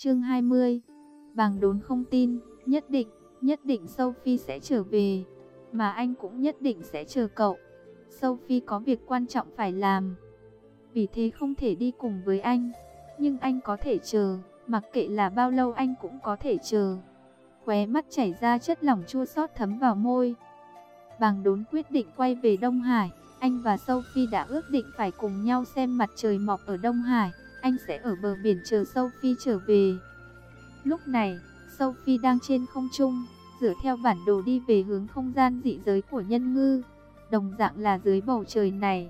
Chương 20. Bàng Đốn không tin, nhất định Sophie sẽ trở về, mà anh cũng nhất định sẽ chờ cậu. Sophie có việc quan trọng phải làm, vì thế không thể đi cùng với anh, nhưng anh có thể chờ, mặc kệ là bao lâu anh cũng có thể chờ. Khóe mắt chảy ra chất lỏng chua xót thấm vào môi. Bàng Đốn quyết định quay về Đông Hải. Anh và Sophie đã ước định phải cùng nhau xem mặt trời mọc ở Đông Hải. Anh sẽ ở bờ biển chờ Sophie trở về. Lúc này, Sophie đang trên không trung, dựa theo bản đồ đi về hướng không gian dị giới của Nhân Ngư. Đồng dạng là dưới bầu trời này.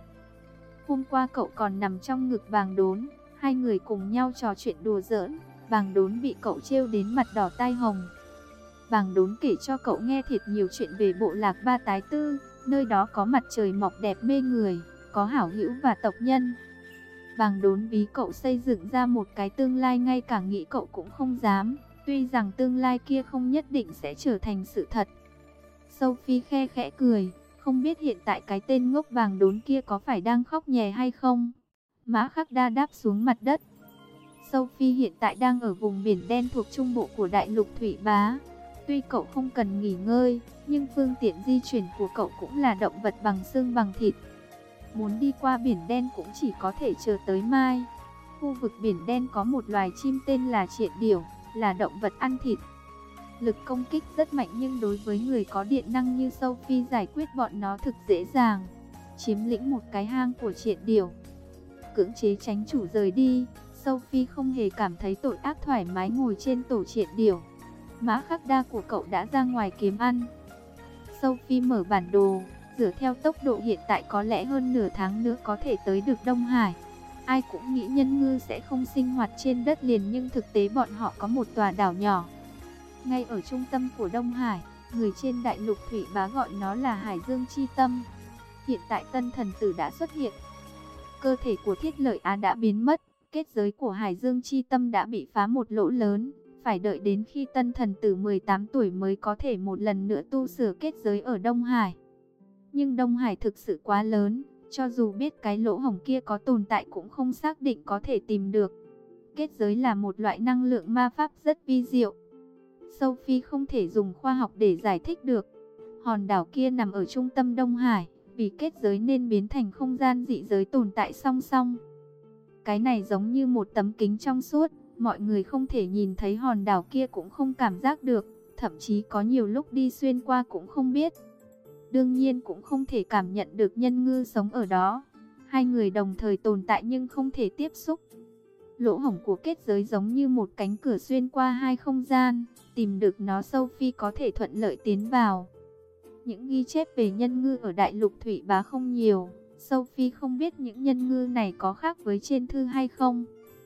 Hôm qua cậu còn nằm trong ngực Bàng Đốn, hai người cùng nhau trò chuyện đùa giỡn. Bàng Đốn bị cậu trêu đến mặt đỏ tai hồng. Bàng Đốn kể cho cậu nghe thiệt nhiều chuyện về bộ lạc Ba Tái Tư, nơi đó có mặt trời mọc đẹp mê người, có hảo hữu và tộc nhân. Bàng Đốn ví cậu xây dựng ra một cái tương lai ngay cả nghĩ cậu cũng không dám, tuy rằng tương lai kia không nhất định sẽ trở thành sự thật. Sophie khe khẽ cười, không biết hiện tại cái tên ngốc Bàng Đốn kia có phải đang khóc nhè hay không. Mã Khắc Đa đáp xuống mặt đất. Sophie hiện tại đang ở vùng biển đen thuộc trung bộ của đại lục Thủy Bá. Tuy cậu không cần nghỉ ngơi, nhưng phương tiện di chuyển của cậu cũng là động vật bằng xương bằng thịt. Muốn đi qua biển đen cũng chỉ có thể chờ tới mai. Khu vực biển đen có một loài chim tên là triện điểu, là động vật ăn thịt. Lực công kích rất mạnh nhưng đối với người có điện năng như Sophie giải quyết bọn nó thực dễ dàng. Chiếm lĩnh một cái hang của triện điểu, cưỡng chế tránh chủ rời đi, Sophie không hề cảm thấy tội ác, thoải mái ngồi trên tổ triện điểu. Mã Khắc Đa của cậu đã ra ngoài kiếm ăn. Sophie mở bản đồ, dựa theo tốc độ hiện tại có lẽ hơn nửa tháng nữa có thể tới được Đông Hải. Ai cũng nghĩ Nhân Ngư sẽ không sinh hoạt trên đất liền, nhưng thực tế bọn họ có một tòa đảo nhỏ ngay ở trung tâm của Đông Hải, người trên đại lục Thủy Bá gọi nó là Hải Dương Chi Tâm. Hiện tại Tân Thần Tử đã xuất hiện. Cơ thể của Thiết Lợi Á đã biến mất, kết giới của Hải Dương Chi Tâm đã bị phá một lỗ lớn. Phải đợi đến khi Tân Thần Tử 18 tuổi mới có thể một lần nữa tu sửa kết giới ở Đông Hải. Nhưng Đông Hải thực sự quá lớn, cho dù biết cái lỗ hổng kia có tồn tại cũng không xác định có thể tìm được. Kết giới là một loại năng lượng ma pháp rất vi diệu. Sophie không thể dùng khoa học để giải thích được. Hòn đảo kia nằm ở trung tâm Đông Hải, vì kết giới nên biến thành không gian dị giới tồn tại song song. Cái này giống như một tấm kính trong suốt. Mọi người không thể nhìn thấy hòn đảo kia cũng không cảm giác được, thậm chí có nhiều lúc đi xuyên qua cũng không biết. Đương nhiên cũng không thể cảm nhận được Nhân Ngư sống ở đó. Hai người đồng thời tồn tại nhưng không thể tiếp xúc. Lỗ hổng của kết giới giống như một cánh cửa xuyên qua hai không gian, tìm được nó Sophie có thể thuận lợi tiến vào. Những ghi chép về Nhân Ngư ở đại lục Thủy Bá không nhiều, Sophie không biết những Nhân Ngư này có khác với trên thư hay không.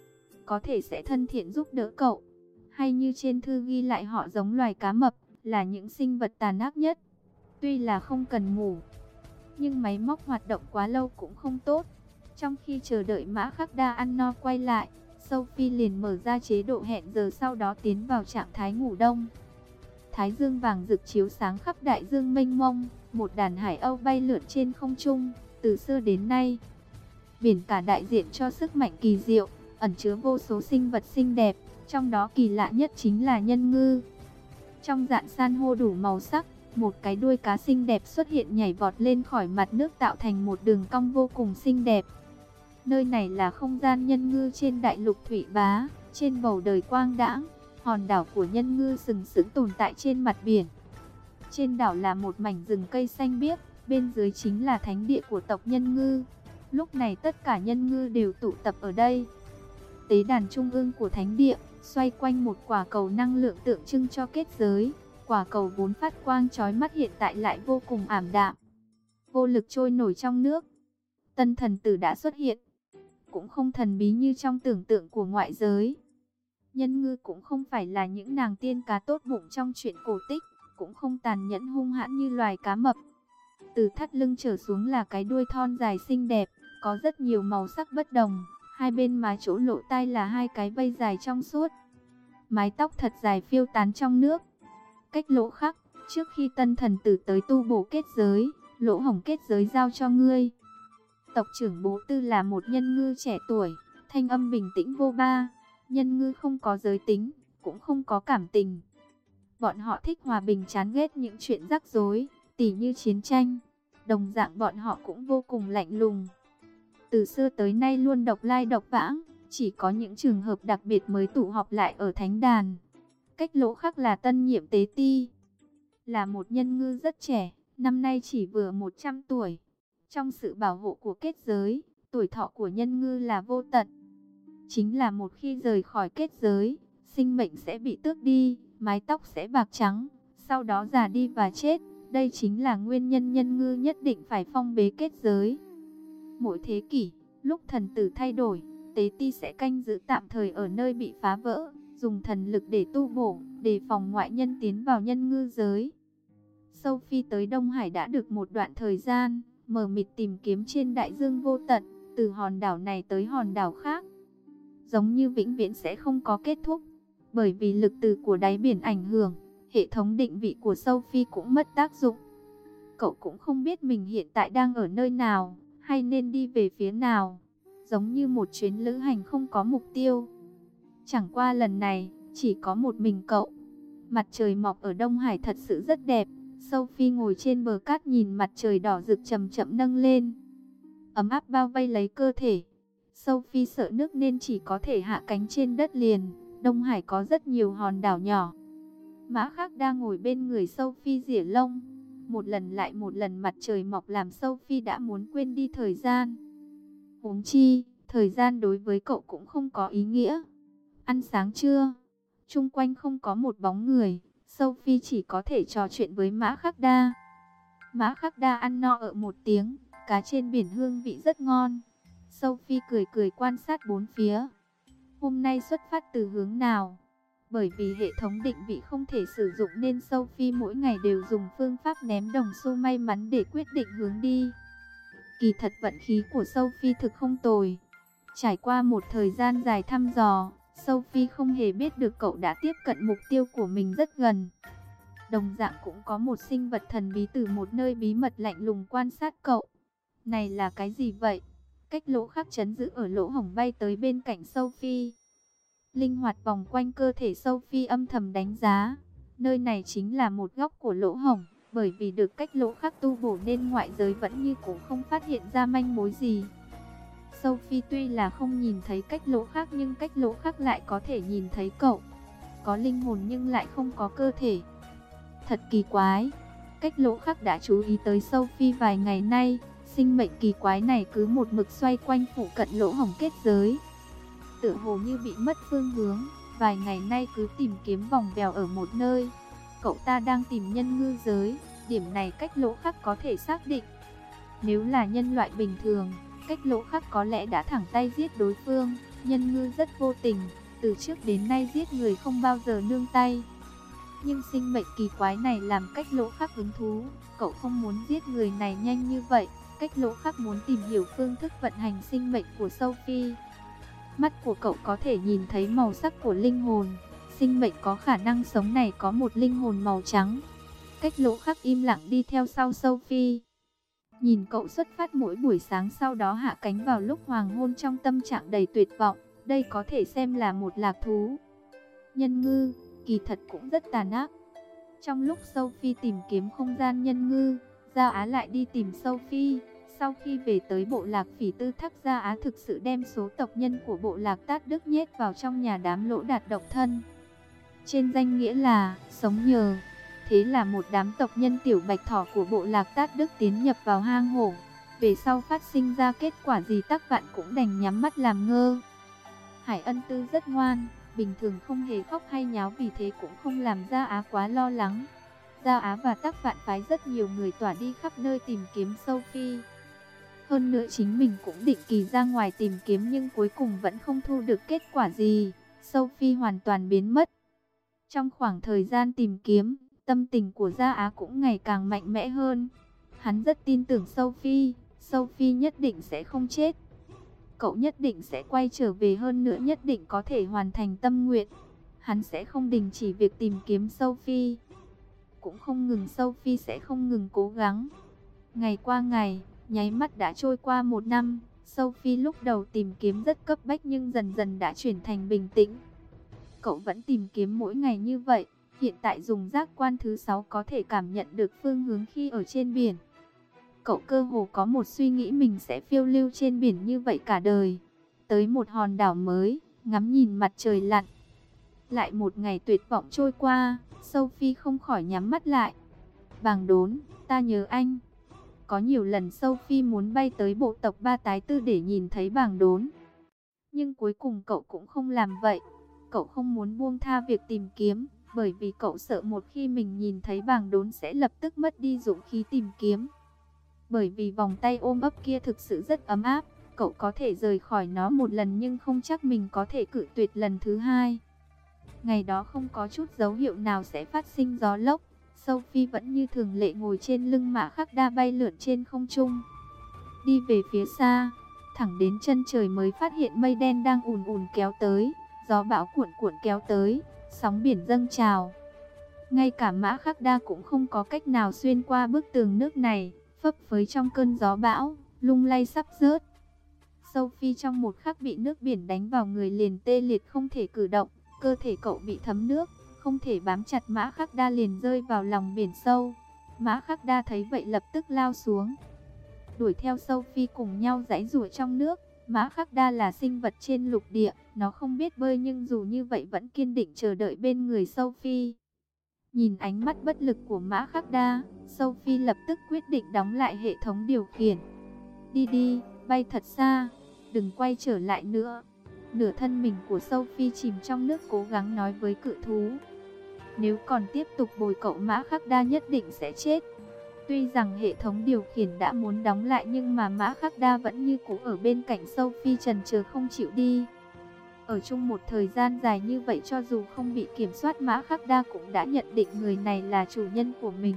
Có thể sẽ thân thiện giúp đỡ cậu, hay như trên thư ghi lại họ giống loài cá mập, là những sinh vật tàn ác nhất. Tuy là không cần ngủ, nhưng máy móc hoạt động quá lâu cũng không tốt. Trong khi chờ đợi Mã Khắc Đa ăn no quay lại, Sophie liền mở ra chế độ hẹn giờ, sau đó tiến vào trạng thái ngủ đông. Thái dương vàng rực chiếu sáng khắp đại dương mênh mông, một đàn hải âu bay lượn trên không trung. Từ xưa đến nay, biển cả đại diện cho sức mạnh kỳ diệu, ẩn chứa vô số sinh vật xinh đẹp, trong đó kỳ lạ nhất chính là Nhân Ngư. Trong rạn san hô đủ màu sắc, một cái đuôi cá xinh đẹp xuất hiện nhảy vọt lên khỏi mặt nước tạo thành một đường cong vô cùng xinh đẹp. Nơi này là không gian Nhân Ngư trên đại lục Thủy Bá, trên bầu đời quang đãng, hòn đảo của Nhân Ngư sừng sững tồn tại trên mặt biển. Trên đảo là một mảnh rừng cây xanh biếc, bên dưới chính là thánh địa của tộc Nhân Ngư. Lúc này tất cả Nhân Ngư đều tụ tập ở đây. Tế đàn trung ương của thánh địa, xoay quanh một quả cầu năng lượng tượng trưng cho kết giới. Quả cầu vốn phát quang chói mắt hiện tại lại vô cùng ảm đạm, vô lực trôi nổi trong nước. Tân Thần Tử đã xuất hiện, cũng không thần bí như trong tưởng tượng của ngoại giới. Nhân Ngư cũng không phải là những nàng tiên cá tốt bụng trong truyện cổ tích, cũng không tàn nhẫn hung hãn như loài cá mập. Từ thắt lưng trở xuống là cái đuôi thon dài xinh đẹp, có rất nhiều màu sắc bất đồng. Hai bên má chỗ lỗ tai là hai cái vây dài trong suốt. Mái tóc thật dài phiêu tán trong nước. Cách lỗ khắc, trước khi Tân Thần Tử tới tu bổ kết giới, lỗ hổng kết giới giao cho ngươi. Tộc trưởng Bố Tư là một Nhân Ngư trẻ tuổi, thanh âm bình tĩnh vô ba. Nhân ngư không có giới tính, cũng không có cảm tình. Bọn họ thích hòa bình, chán ghét những chuyện rắc rối, tỉ như chiến tranh. Đồng dạng bọn họ cũng vô cùng lạnh lùng. Từ xưa tới nay luôn độc lai độc vãng, chỉ có những trường hợp đặc biệt mới tụ họp lại ở thánh đàn. Cách Lỗ Khắc là tân nhiệm tế ti, là một nhân ngư rất trẻ, năm nay chỉ vừa 100 tuổi. Trong sự bảo hộ của kết giới, tuổi thọ của nhân ngư là vô tận. Chính là một khi rời khỏi kết giới, sinh mệnh sẽ bị tước đi, mái tóc sẽ bạc trắng, sau đó già đi và chết. Đây chính là nguyên nhân nhân ngư nhất định phải phong bế kết giới. Mỗi thế kỷ, lúc thần tử thay đổi, tế ti sẽ canh giữ tạm thời ở nơi bị phá vỡ, dùng thần lực để tu bổ, đề phòng ngoại nhân tiến vào nhân ngư giới. Sophie tới Đông Hải đã được một đoạn thời gian, mờ mịt tìm kiếm trên đại dương vô tận, từ hòn đảo này tới hòn đảo khác. Giống như vĩnh viễn sẽ không có kết thúc, bởi vì lực từ của đáy biển ảnh hưởng, hệ thống định vị của Sophie cũng mất tác dụng. Cậu cũng không biết mình hiện tại đang ở nơi nào, hay nên đi về phía nào, giống như một chuyến lữ hành không có mục tiêu. Chẳng qua lần này, chỉ có một mình cậu. Mặt trời mọc ở Đông Hải thật sự rất đẹp. Sophie ngồi trên bờ cát nhìn mặt trời đỏ rực chậm chậm nâng lên. Ấm áp bao vây lấy cơ thể. Sophie sợ nước nên chỉ có thể hạ cánh trên đất liền. Đông Hải có rất nhiều hòn đảo nhỏ. Mã Khắc đang ngồi bên người Sophie rỉa lông. Một lần lại một lần mặt trời mọc làm Sophie đã muốn quên đi thời gian. Huống chi, thời gian đối với cậu cũng không có ý nghĩa. Ăn sáng trưa, chung quanh không có một bóng người. Sophie chỉ có thể trò chuyện với Mã Khắc Đa. Mã Khắc Đa ăn no ở một tiếng, cá trên biển hương vị rất ngon. Sophie cười cười quan sát bốn phía. Hôm nay xuất phát từ hướng nào? Bởi vì hệ thống định vị không thể sử dụng nên Sophie mỗi ngày đều dùng phương pháp ném đồng xu may mắn để quyết định hướng đi. Kỳ thật vận khí của Sophie thực không tồi. Trải qua một thời gian dài thăm dò, Sophie không hề biết được cậu đã tiếp cận mục tiêu của mình rất gần. Đồng dạng cũng có một sinh vật thần bí từ một nơi bí mật lạnh lùng quan sát cậu. Này là cái gì vậy? Cách Lỗ Khắc trấn giữ ở lỗ hổng bay tới bên cạnh Sophie. Linh hoạt vòng quanh cơ thể Sophie âm thầm đánh giá. Nơi này chính là một góc của lỗ hổng. Bởi vì được Cách Lỗ Khắc tu bổ nên ngoại giới vẫn như cũ không phát hiện ra manh mối gì. Sophie tuy là không nhìn thấy Cách Lỗ Khắc nhưng Cách Lỗ Khắc lại có thể nhìn thấy cậu. Có linh hồn nhưng lại không có cơ thể. Thật kỳ quái. Cách Lỗ Khắc đã chú ý tới Sophie vài ngày nay. Sinh mệnh kỳ quái này cứ một mực xoay quanh phụ cận lỗ hổng kết giới. Tựa hồ như bị mất phương hướng. Vài ngày nay cứ tìm kiếm vòng vèo ở một nơi. Cậu ta đang tìm nhân ngư giới. Điểm này Cách Lỗ Khắc có thể xác định. Nếu là nhân loại bình thường, Cách Lỗ Khắc có lẽ đã thẳng tay giết đối phương. Nhân ngư rất vô tình, từ trước đến nay giết người không bao giờ nương tay. Nhưng sinh mệnh kỳ quái này làm Cách Lỗ Khắc hứng thú. Cậu không muốn giết người này nhanh như vậy. Cách Lỗ Khắc muốn tìm hiểu phương thức vận hành sinh mệnh của Sophie. Mắt của cậu có thể nhìn thấy màu sắc của linh hồn. Sinh mệnh có khả năng sống này có một linh hồn màu trắng. Cách Lỗ Khắc im lặng đi theo sau Sophie. Nhìn cậu xuất phát mỗi buổi sáng sau đó hạ cánh vào lúc hoàng hôn trong tâm trạng đầy tuyệt vọng. Đây có thể xem là một lạc thú. Nhân ngư, kỳ thật cũng rất tàn ác. Trong lúc Sophie tìm kiếm không gian nhân ngư, Gia Á lại đi tìm Sophie. Sau khi về tới bộ lạc Phỉ Tư Thác, Gia Á thực sự đem số tộc nhân của bộ lạc Tát Đức nhét vào trong nhà đám Lỗ Đạt độc thân. Trên danh nghĩa là sống nhờ. Thế là một đám tộc nhân tiểu bạch thỏ của bộ lạc Tát Đức tiến nhập vào hang hổ. Về sau phát sinh ra kết quả gì Tắc Vạn cũng đành nhắm mắt làm ngơ. Hải Ân Tư rất ngoan, bình thường không hề khóc hay nháo, vì thế cũng không làm Gia Á quá lo lắng. Gia Á và Tắc Vạn phái rất nhiều người tỏa đi khắp nơi tìm kiếm Sophie. Hơn nữa chính mình cũng định kỳ ra ngoài tìm kiếm nhưng cuối cùng vẫn không thu được kết quả gì. Sophie hoàn toàn biến mất. Trong khoảng thời gian tìm kiếm, tâm tình của Gia Á cũng ngày càng mạnh mẽ hơn. Hắn rất tin tưởng Sophie, Sophie nhất định sẽ không chết. Cậu nhất định sẽ quay trở về, hơn nữa nhất định có thể hoàn thành tâm nguyện. Hắn sẽ không đình chỉ việc tìm kiếm Sophie. Cũng không ngừng, Sophie sẽ không ngừng cố gắng. Ngày qua ngày, nháy mắt đã trôi qua 1 năm. Sophie lúc đầu tìm kiếm rất cấp bách nhưng dần dần đã chuyển thành bình tĩnh. Cậu vẫn tìm kiếm mỗi ngày như vậy, hiện tại dùng giác quan thứ 6 có thể cảm nhận được phương hướng khi ở trên biển. Cậu cơ hồ có một suy nghĩ mình sẽ phiêu lưu trên biển như vậy cả đời, tới một hòn đảo mới, ngắm nhìn mặt trời lặn. Lại một ngày tuyệt vọng trôi qua, Sophie không khỏi nhắm mắt lại. Bàng Đốn, ta nhớ anh. Có nhiều lần Sophie muốn bay tới bộ tộc Ba Tái Tư để nhìn thấy Bàng Đốn. Nhưng cuối cùng cậu cũng không làm vậy. Cậu không muốn buông tha việc tìm kiếm, bởi vì cậu sợ một khi mình nhìn thấy Bàng Đốn sẽ lập tức mất đi dũng khí tìm kiếm. Bởi vì vòng tay ôm ấp kia thực sự rất ấm áp, cậu có thể rời khỏi nó một lần nhưng không chắc mình có thể cự tuyệt lần thứ hai. Ngày đó không có chút dấu hiệu nào sẽ phát sinh gió lốc. Sophie vẫn như thường lệ ngồi trên lưng Mã Khắc Đa bay lượn trên không trung. Đi về phía xa, thẳng đến chân trời mới phát hiện mây đen đang ùn ùn kéo tới, gió bão cuộn cuộn kéo tới, sóng biển dâng trào. Ngay cả Mã Khắc Đa cũng không có cách nào xuyên qua bức tường nước này, phấp phới trong cơn gió bão, lung lay sắp rớt. Sophie trong một khắc bị nước biển đánh vào người liền tê liệt không thể cử động, cơ thể cậu bị thấm nước, không thể bám chặt Mã Khắc Đa liền rơi vào lòng biển sâu. Mã Khắc Đa thấy vậy lập tức lao xuống, đuổi theo Sophie cùng nhau giãy giụa trong nước. Mã Khắc Đa là sinh vật trên lục địa, nó không biết bơi nhưng dù như vậy vẫn kiên định chờ đợi bên người Sophie. Nhìn ánh mắt bất lực của Mã Khắc Đa, Sophie lập tức quyết định đóng lại hệ thống điều khiển. Đi đi, bay thật xa, đừng quay trở lại nữa. Nửa thân mình của Sophie chìm trong nước cố gắng nói với cự thú. Nếu còn tiếp tục bồi cậu Mã Khắc Đa nhất định sẽ chết. Tuy rằng hệ thống điều khiển đã muốn đóng lại nhưng mà Mã Khắc Đa vẫn như cũ ở bên cạnh Sophie trần chờ không chịu đi. Ở chung một thời gian dài như vậy cho dù không bị kiểm soát Mã Khắc Đa cũng đã nhận định người này là chủ nhân của mình.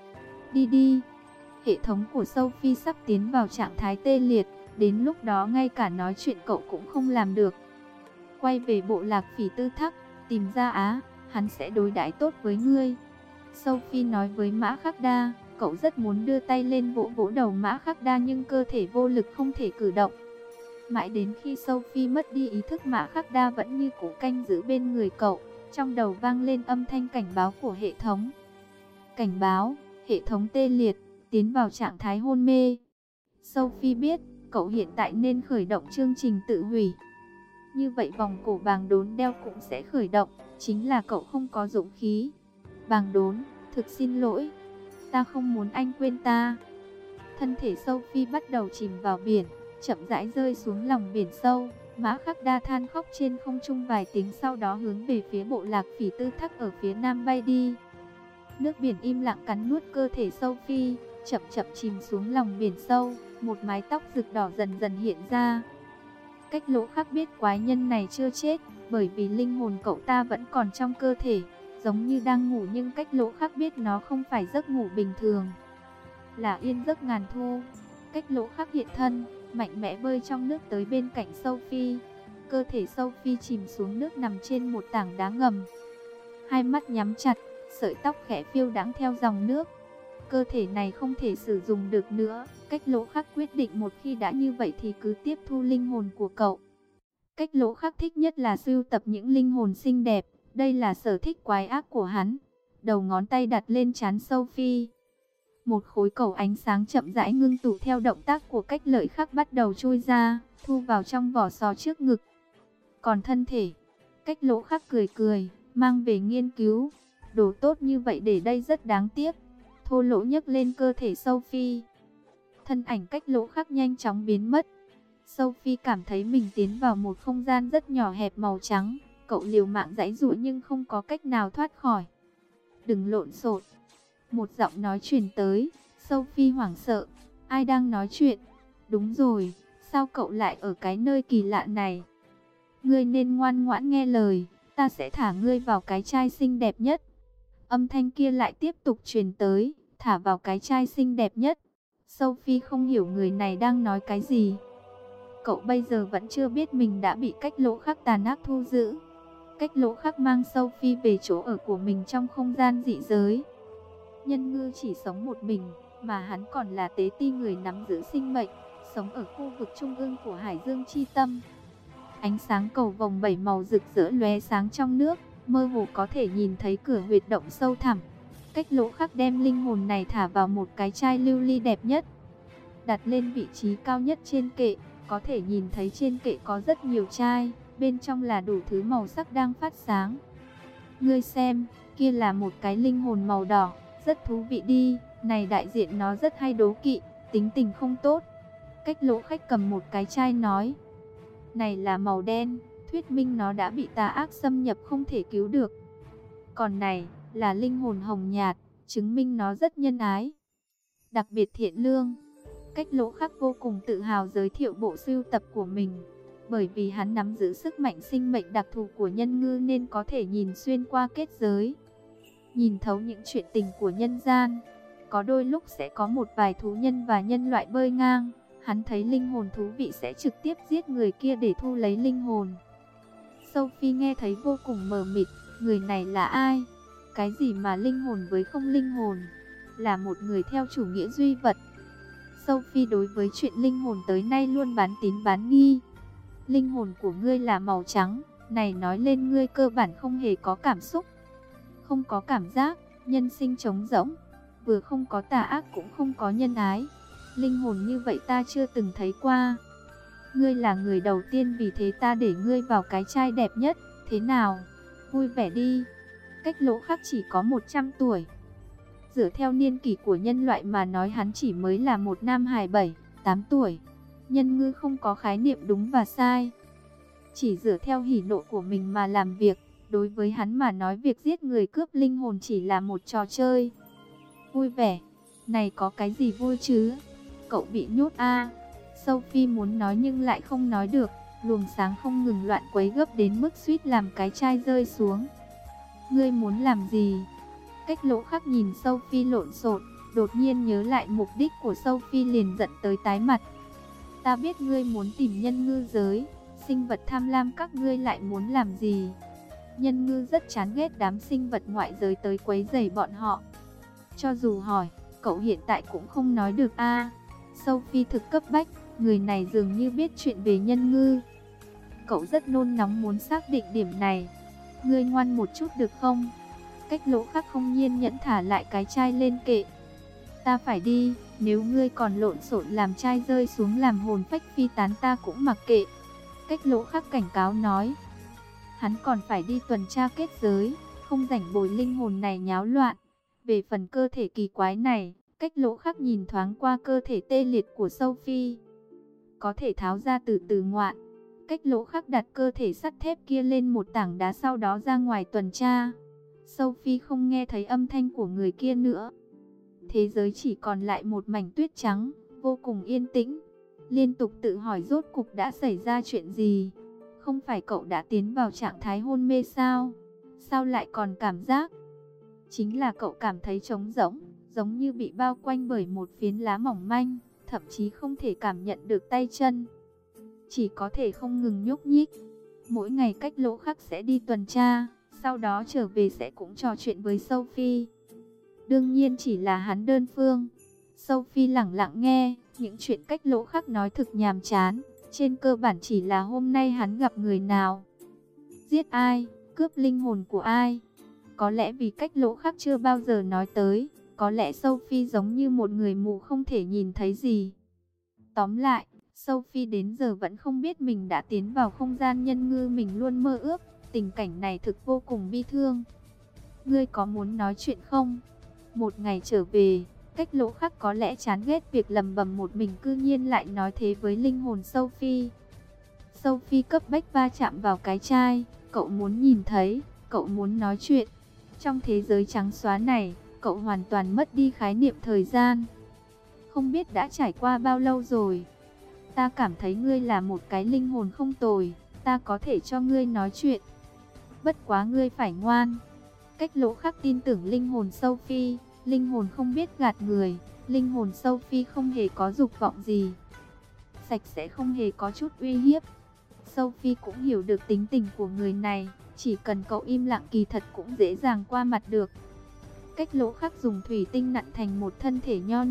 Đi đi, hệ thống của Sophie sắp tiến vào trạng thái tê liệt, đến lúc đó ngay cả nói chuyện cậu cũng không làm được. Quay về bộ lạc Phỉ Tư Thắc, tìm ra Á, hắn sẽ đối đãi tốt với ngươi. Sophie nói với Mã Khắc Đa, cậu rất muốn đưa tay lên vỗ vỗ đầu Mã Khắc Đa nhưng cơ thể vô lực không thể cử động. Mãi đến khi Sophie mất đi ý thức Mã Khắc Đa vẫn như cũ canh giữ bên người cậu, trong đầu vang lên âm thanh cảnh báo của hệ thống. Cảnh báo, hệ thống tê liệt, tiến vào trạng thái hôn mê. Sophie biết, cậu hiện tại nên khởi động chương trình tự hủy. Như vậy vòng cổ Bàng Đốn đeo cũng sẽ khởi động, chính là cậu không có dũng khí. Bàng Đốn, thực xin lỗi, ta không muốn anh quên ta. Thân thể Sophie bắt đầu chìm vào biển, chậm rãi rơi xuống lòng biển sâu. Mã Khắc Đa than khóc trên không trung vài tiếng sau đó hướng về phía bộ lạc Phỉ Tư Thắc ở phía nam bay đi. Nước biển im lặng cắn nuốt cơ thể Sophie, chậm chậm chìm xuống lòng biển sâu, một mái tóc rực đỏ dần dần hiện ra. Cách Lỗ Khắc biết quái nhân này chưa chết, bởi vì linh hồn cậu ta vẫn còn trong cơ thể, giống như đang ngủ nhưng Cách Lỗ Khắc biết nó không phải giấc ngủ bình thường, là yên giấc ngàn thu. Cách Lỗ Khắc hiện thân, mạnh mẽ bơi trong nước tới bên cạnh Sophie. Cơ thể Sophie chìm xuống nước nằm trên một tảng đá ngầm. Hai mắt nhắm chặt, sợi tóc khẽ phiêu đãng theo dòng nước. Cơ thể này không thể sử dụng được nữa. Cách Lỗ Khắc quyết định một khi đã như vậy thì cứ tiếp thu linh hồn của cậu. Cách Lỗ Khắc thích nhất là sưu tập những linh hồn xinh đẹp. Đây là sở thích quái ác của hắn. Đầu ngón tay đặt lên trán Sophie. Một khối cầu ánh sáng chậm rãi ngưng tụ theo động tác của Cách Lợi Khắc bắt đầu trôi ra, thu vào trong vỏ sò trước ngực. Còn thân thể, Cách Lỗ Khắc cười cười, mang về nghiên cứu. Đồ tốt như vậy để đây rất đáng tiếc. Thô lỗ nhấc lên cơ thể Sophie. Thân ảnh Cách Lỗ Khắc nhanh chóng biến mất. Sophie cảm thấy mình tiến vào một không gian rất nhỏ hẹp màu trắng. Cậu liều mạng giãy giụa nhưng không có cách nào thoát khỏi. Đừng lộn xộn. Một giọng nói truyền tới. Sophie hoảng sợ. Ai đang nói chuyện? Đúng rồi, sao cậu lại ở cái nơi kỳ lạ này? Ngươi nên ngoan ngoãn nghe lời, ta sẽ thả ngươi vào cái chai xinh đẹp nhất. Âm thanh kia lại tiếp tục truyền tới, thả vào cái chai xinh đẹp nhất. Sophie không hiểu người này đang nói cái gì. Cậu bây giờ vẫn chưa biết mình đã bị Cách Lỗ Khắc tàn ác thu giữ. Cách Lỗ Khắc mang Sophie về chỗ ở của mình trong không gian dị giới. Nhân ngư chỉ sống một mình, mà hắn còn là tế ti người nắm giữ sinh mệnh. sống ở khu vực trung ương của Hải Dương chi tâm. Ánh sáng cầu vồng 7 màu rực rỡ lóe sáng trong nước, mơ hồ có thể nhìn thấy cửa huyệt động sâu thẳm. Cách Lỗ Khắc đem linh hồn này thả vào một cái chai lưu ly đẹp nhất, đặt lên vị trí cao nhất trên kệ. Có thể nhìn thấy trên kệ có rất nhiều chai, bên trong là đủ thứ màu sắc đang phát sáng. Ngươi xem, kia là một cái linh hồn màu đỏ, rất thú vị đi, này đại diện nó rất hay đố kỵ, tính tình không tốt. Cách Lỗ Khách cầm một cái chai nói, này là màu đen, thuyết minh nó đã bị tà ác xâm nhập không thể cứu được. Còn này là linh hồn hồng nhạt, chứng minh nó rất nhân ái, đặc biệt thiện lương. Cách Lỗ Khắc vô cùng tự hào giới thiệu bộ sưu tập của mình, bởi vì hắn nắm giữ sức mạnh sinh mệnh đặc thù của nhân ngư nên có thể nhìn xuyên qua kết giới, nhìn thấu những chuyện tình của nhân gian. Có đôi lúc sẽ có một vài thú nhân và nhân loại bơi ngang, hắn thấy linh hồn thú vị sẽ trực tiếp giết người kia để thu lấy linh hồn. Sophie nghe thấy vô cùng mờ mịt, người này là ai? Cái gì mà linh hồn với không linh hồn? Là một người theo chủ nghĩa duy vật. Sophie đối với chuyện linh hồn tới nay luôn bán tín bán nghi. Linh hồn của ngươi là màu trắng, này nói lên ngươi cơ bản không hề có cảm xúc, không có cảm giác, nhân sinh trống rỗng, vừa không có tà ác cũng không có nhân ái. Linh hồn như vậy ta chưa từng thấy qua. Ngươi là người đầu tiên, vì thế ta để ngươi vào cái chai đẹp nhất, thế nào? Vui vẻ đi. Cách Lỗ Khắc chỉ có 100 tuổi. Dựa theo niên kỷ của nhân loại mà nói hắn chỉ mới là một nam hài 7-8 tuổi. Nhân ngư không có khái niệm đúng và sai, chỉ dựa theo hỉ nộ của mình mà làm việc. Đối với hắn mà nói, việc giết người cướp linh hồn chỉ là một trò chơi. Vui vẻ, này có cái gì vui chứ? Cậu bị nhốt à? Sophie muốn nói nhưng lại không nói được. Luồng sáng không ngừng loạn quấy gấp đến mức suýt làm cái chai rơi xuống. Ngươi muốn làm gì? Cách Lỗ Khắc nhìn Sophie lộn xộn, đột nhiên nhớ lại mục đích của Sophie liền giận tới tái mặt. Ta biết ngươi muốn tìm nhân ngư giới, sinh vật tham lam, các ngươi lại muốn làm gì? Nhân ngư rất chán ghét đám sinh vật ngoại giới tới quấy rầy bọn họ. Cho dù hỏi, cậu hiện tại cũng không nói được a. Sophie thực cấp bách, người này dường như biết chuyện về nhân ngư. Cậu rất nôn nóng muốn xác định điểm này. Ngươi ngoan một chút được không? Cách Lỗ Khắc không nhiên nhẫn thả lại cái chai lên kệ. Ta phải đi, nếu ngươi còn lộn xộn làm chai rơi xuống làm hồn phách phi tán ta cũng mặc kệ. Cách Lỗ Khắc cảnh cáo nói. Hắn còn phải đi tuần tra kết giới, không rảnh bồi linh hồn này nháo loạn. Về phần cơ thể kỳ quái này, Cách Lỗ Khắc nhìn thoáng qua cơ thể tê liệt của Sophie, có thể tháo ra từ từ ngoạn. Cách Lỗ Khắc đặt cơ thể sắt thép kia lên một tảng đá, sau đó ra ngoài tuần tra. Sophie không nghe thấy âm thanh của người kia nữa. Thế giới chỉ còn lại một mảnh tuyết trắng, vô cùng yên tĩnh. Liên tục tự hỏi rốt cục đã xảy ra chuyện gì. Không phải cậu đã tiến vào trạng thái hôn mê sao? Sao lại còn cảm giác? Chính là cậu cảm thấy trống rỗng, giống như bị bao quanh bởi một phiến lá mỏng manh, thậm chí không thể cảm nhận được tay chân, chỉ có thể không ngừng nhúc nhích. Mỗi ngày Cách Lỗ Khắc sẽ đi tuần tra, sau đó trở về sẽ cũng trò chuyện với Sophie. Đương nhiên chỉ là hắn đơn phương. Sophie lẳng lặng nghe, những chuyện Cách Lỗ Khắc nói thực nhàm chán. Trên cơ bản chỉ là hôm nay hắn gặp người nào, giết ai, cướp linh hồn của ai. Có lẽ vì Cách Lỗ Khắc chưa bao giờ nói tới, có lẽ Sophie giống như một người mù không thể nhìn thấy gì. Tóm lại, Sophie đến giờ vẫn không biết mình đã tiến vào không gian nhân ngư mình luôn mơ ước. Tình cảnh này thực vô cùng bi thương. Ngươi có muốn nói chuyện không? Một ngày trở về, Cách Lỗ Khắc có lẽ chán ghét việc lầm bầm một mình, cư nhiên lại nói thế với linh hồn Sophie. Sophie cấp bách va chạm vào cái chai. Cậu muốn nhìn thấy, cậu muốn nói chuyện. Trong thế giới trắng xóa này, cậu hoàn toàn mất đi khái niệm thời gian. Không biết đã trải qua bao lâu rồi. Ta cảm thấy ngươi là một cái linh hồn không tồi, ta có thể cho ngươi nói chuyện. Bất quá ngươi phải ngoan. Cách Lỗ Khắc tin tưởng linh hồn Sophie. Linh hồn không biết gạt người. Linh hồn Sophie không hề có dục vọng gì, sạch sẽ, không hề có chút uy hiếp. Sophie cũng hiểu được tính tình của người này. Chỉ cần cậu im lặng kỳ thật cũng dễ dàng qua mặt được. Cách Lỗ Khắc dùng thủy tinh nặn thành một thân thể nho nhỏ,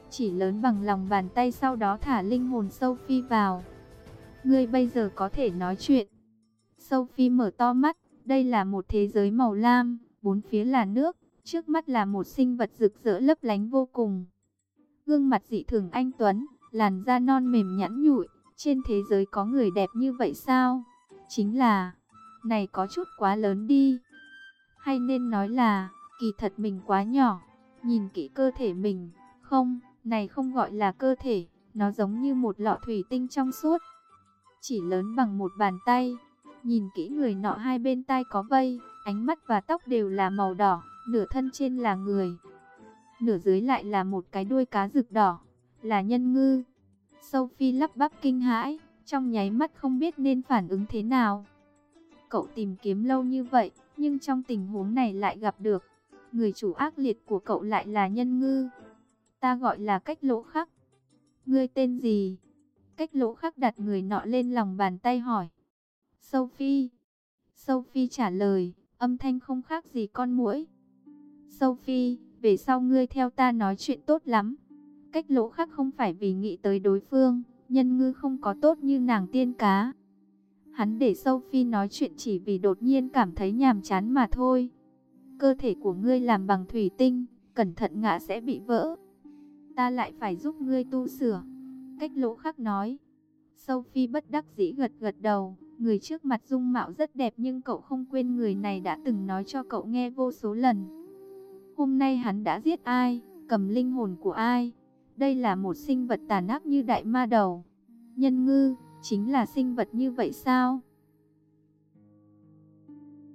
chỉ lớn bằng lòng bàn tay, sau đó thả linh hồn Sophie vào. Ngươi bây giờ có thể nói chuyện. Sophie mở to mắt, đây là một thế giới màu lam, bốn phía là nước, trước mắt là một sinh vật rực rỡ lấp lánh vô cùng. Gương mặt dị thường anh tuấn, làn da non mềm nhẵn nhụi, trên thế giới có người đẹp như vậy sao? Chính là, này có chút quá lớn đi. Hay nên nói là, kỳ thật mình quá nhỏ, nhìn kỹ cơ thể mình, không, này không gọi là cơ thể, nó giống như một lọ thủy tinh trong suốt, chỉ lớn bằng một bàn tay. Nhìn kỹ người nọ, hai bên tai có vây, ánh mắt và tóc đều là màu đỏ, nửa thân trên là người, nửa dưới lại là một cái đuôi cá rực đỏ, là nhân ngư. Sophie lắp bắp kinh hãi, trong nháy mắt không biết nên phản ứng thế nào. Cậu tìm kiếm lâu như vậy, nhưng trong tình huống này lại gặp được. Người chủ ác liệt của cậu lại là nhân ngư. Ta gọi là Cách Lỗ Khắc. Ngươi tên gì? Cách Lỗ Khắc đặt người nọ lên lòng bàn tay hỏi. Sophie. Sophie trả lời, âm thanh không khác gì con muỗi. Sophie, về sau ngươi theo ta nói chuyện tốt lắm. Cách Lỗ Khắc không phải vì nghĩ tới đối phương, nhân ngư không có tốt như nàng tiên cá. Hắn để Sophie nói chuyện chỉ vì đột nhiên cảm thấy nhàm chán mà thôi. Cơ thể của ngươi làm bằng thủy tinh, cẩn thận ngã sẽ bị vỡ. Ta lại phải giúp ngươi tu sửa. Cách Lỗ Khắc nói. Sophie bất đắc dĩ gật gật đầu. Người trước mặt dung mạo rất đẹp, nhưng cậu không quên người này đã từng nói cho cậu nghe vô số lần. Hôm nay hắn đã giết ai, cầm linh hồn của ai. Đây là một sinh vật tàn ác như đại ma đầu. Nhân ngư, chính là sinh vật như vậy sao?